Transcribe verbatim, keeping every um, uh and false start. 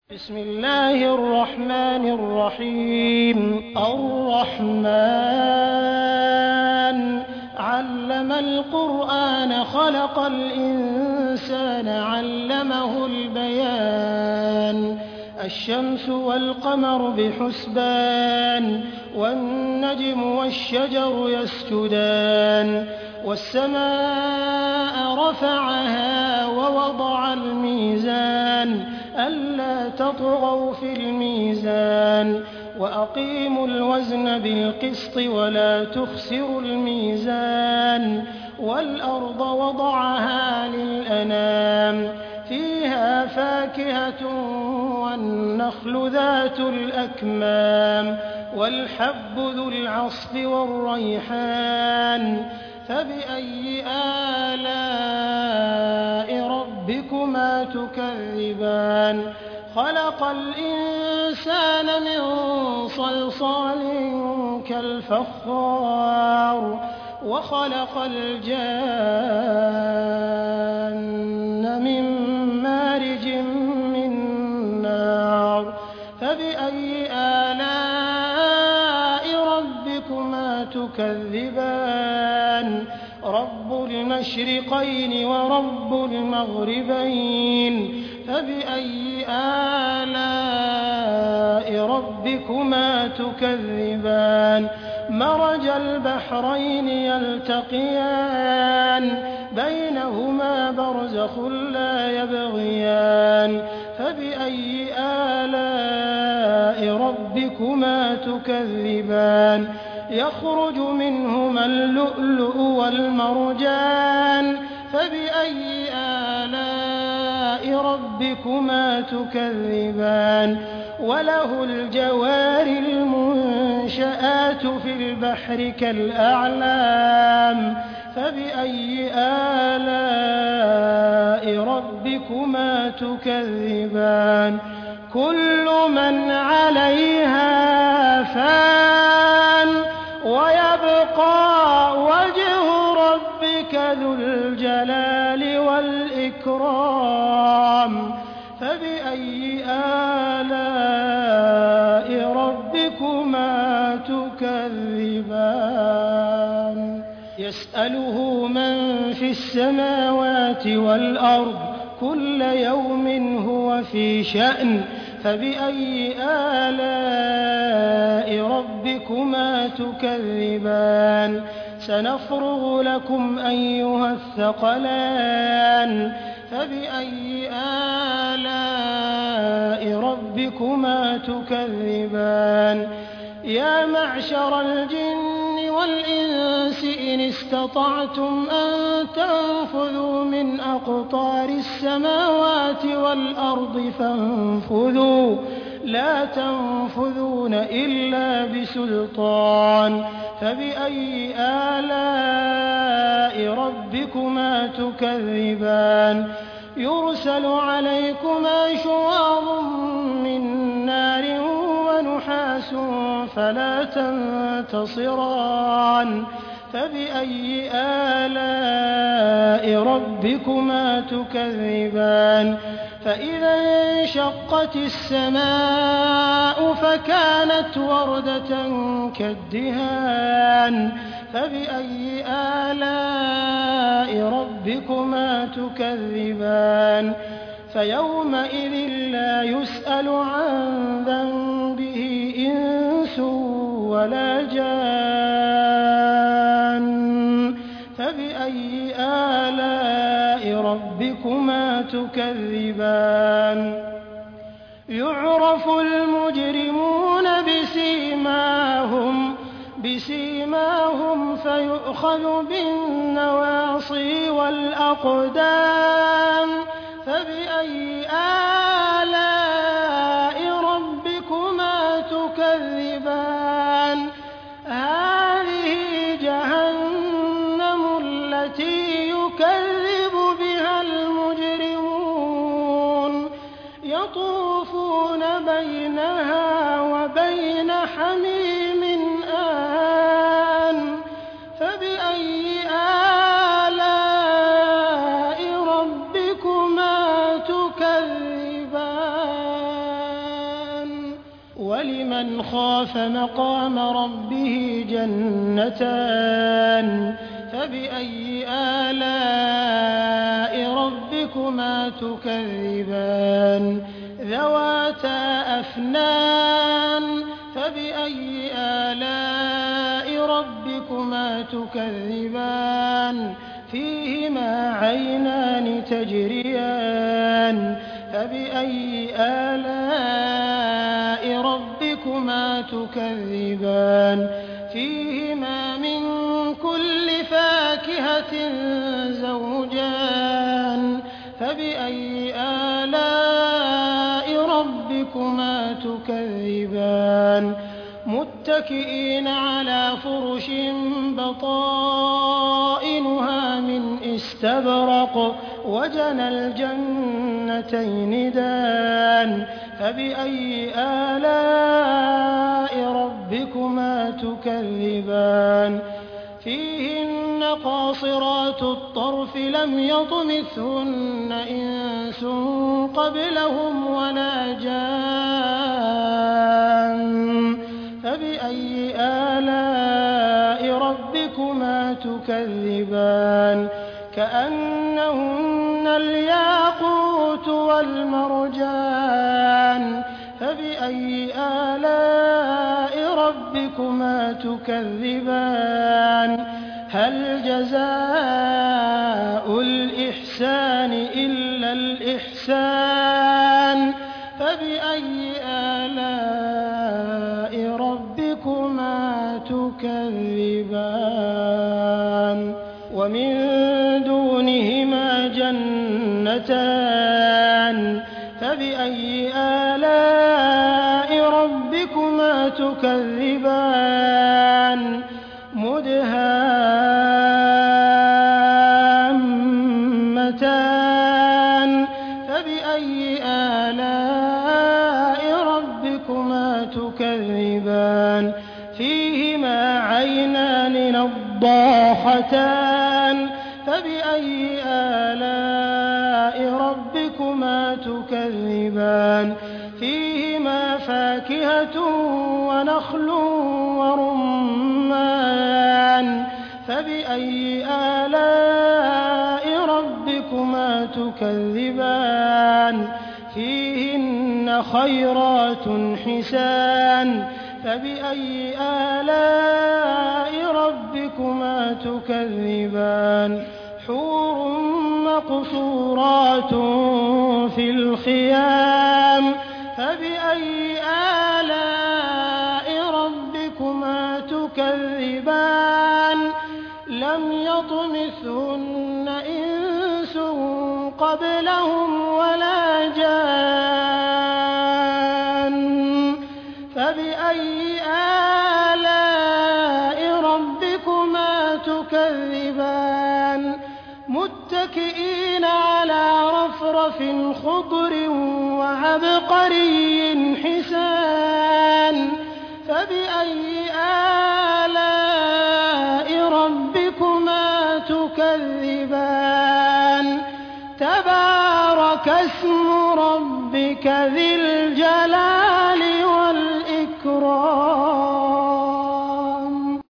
بسم الله الرحمن الرحيم الرحمن علم القرآن خلق الإنسان علمه البيان الشمس والقمر بحسبان والنجم والشجر يسجدان والسماء رفعها ووضع الميزان ألا تطغوا في الميزان وأقيموا الوزن بالقسط ولا تخسروا الميزان والأرض وضعها للأنام فيها فاكهة والنخل ذات الأكمام والحب ذو العصف والريحان فبأي آلاء ربكما تكذبان خلق الإنسان من صلصال كالفخار وخلق الجان من مارج من نار فبأي آلاء ربكما تكذبان رب المشرقين ورب المغربين فبأي آلاء ربكما تكذبان مرج البحرين يلتقيان بينهما برزخ لا يبغيان فبأي آلاء ربكما تكذبان يخرج منهما اللؤلؤ والمرجان فبأي آلاء ربكما تكذبان وله الجوار المنشآت في البحر كالأعلام فبأي آلاء ربكما تكذبان كل من عليها فان ويبقى وجه ربك ذو الجلال والإكرام فبأي آلاء ربكما تكذبان يسأله من في السماوات والأرض كل يوم هو في شأن فبأي آلاء ربكما تكذبان سنفرغ لكم أيها الثقلان فبأي آلاء ربكما تكذبان يا معشر الجن والإنس إن استطعتم أن تنفذوا من أقطار السماوات والأرض فانفذوا لا تنفذون إلا بسلطان فبأي آلاء ربكما تكذبان يرسل عليكما شواظ من نار ونحاس فلا تنتصران فبأي آلاء ربكما تكذبان فإذا انشقت السماء فكانت وردة كالدهان فبأي آلاء ربكما تكذبان فيومئذ لا يسأل عن ذنبه إنس ولا جان فبأي آلاء ربكما تكذبان يعرف المجرمون بسيماهم بسيماهم فيؤخذ بالنواصي والأقدام فبأي آلاء ربكما تكذبان هذه جهنم التي يكذب بها المجرمون يطوفون بينها وبين حميم آن فبأي آلاء ربكما تكذبان وَلِمَنْ خَافَ مَقَامَ رَبِّهِ جَنَّتَانِ فَبِأَيِّ آلَاءِ رَبِّكُمَا تُكَذِّبَانِ ذَوَاتَا أَفْنَانٍ فَبِأَيِّ آلَاءِ رَبِّكُمَا تُكَذِّبَانِ فِيهِمَا عَيْنَانِ تَجْرِيَانِ فَبِأَيِّ آلَاءِ رَبِّكُمَا تُكَذِّبَانِ فِيهِمَا مِن كُلِّ فَاكِهَةٍ زَوْجَانِ فَبِأَيِّ آلَاءِ رَبِّكُمَا تُكَذِّبَانِ مُتَّكِئِينَ عَلَىٰ فُرُشٍ بَطَائِنُهَا مِنْ إِسْتَبْرَقٍ وَجَنَى الْجَنَّتَيْنِ دَانٍ فَبِأَيِّ آلَاءِ رَبِّكُمَا تُكَذِّبَانِ فِيهِنَّ قَاصِرَاتُ الطَّرْفِ لَمْ يَطْمِثْهُنَّ إِنسٌ قَبْلَهُمْ وَلَا جَانٌّ فَبِأَيِّ آلَاءِ رَبِّكُمَا تُكَذِّبَانِ كَأَنَّهُنَّ الْيَاقُوتُ وَالْمَرْجَانُ فَبِأَيِّ آلَاءِ رَبِّكُمَا تُكَذِّبَانِ هَلْ جَزَاءُ الْإِحْسَانِ إِلَّا الْإِحْسَانُ فَبِأَيِّ آلَاءِ رَبِّكُمَا تُكَذِّبَانِ وَمِن دُونِهِمَا جَنَّتَانِ فَبِأَيِّ آلَاءِ رَبِّكُمَا تُكَذِّبَانِ مُدْهَامَّتَانِ فَبِأَيِّ آلَاءِ رَبِّكُمَا تُكَذِّبَانِ فِيهِمَا عَيْنَانِ نَضَّاخَتَانِ فَبِأَيِّ آلَاءِ رَبِّكُمَا تُكَذِّبَانِ فِيهِمَا فَاكِهَةٌ وَنَخْلٌ وَرُمَّانٌ فَبِأَيِّ آلَاءِ رَبِّكُمَا تُكَذِّبَانِ فِيهِنَّ خَيْرَاتٌ حِسَانٌ فَبِأَيِّ آلَاءِ رَبِّكُمَا تُكَذِّبَانِ حُورٌ مَّقْصُورَاتٌ فِي الْخِيَامِ فَبِأَيِّ آلَاءِ رَبِّكُمَا تُكَذِّبَانِ لَمْ يَطْمِثْهُنَّ إِنسٌ قَبْلَهُمْ وَلَا جَانٌّ فَبِأَيِّ آلَاءِ رَبِّكُمَا تُكَذِّبَانِ مُتَّكِئِينَ عَلَىٰ رَفْرَفٍ خُضْرٍ وَعَبْقَرِيٍّ حِسَانٍ فَبِأَيِّ آلَاءِ رَبِّكُمَا تُكَذِّبَانِ تَبَارَكَ اسْمُ رَبِّكَ ذِي الْجَلَالِ وَالْإِكْرَامِ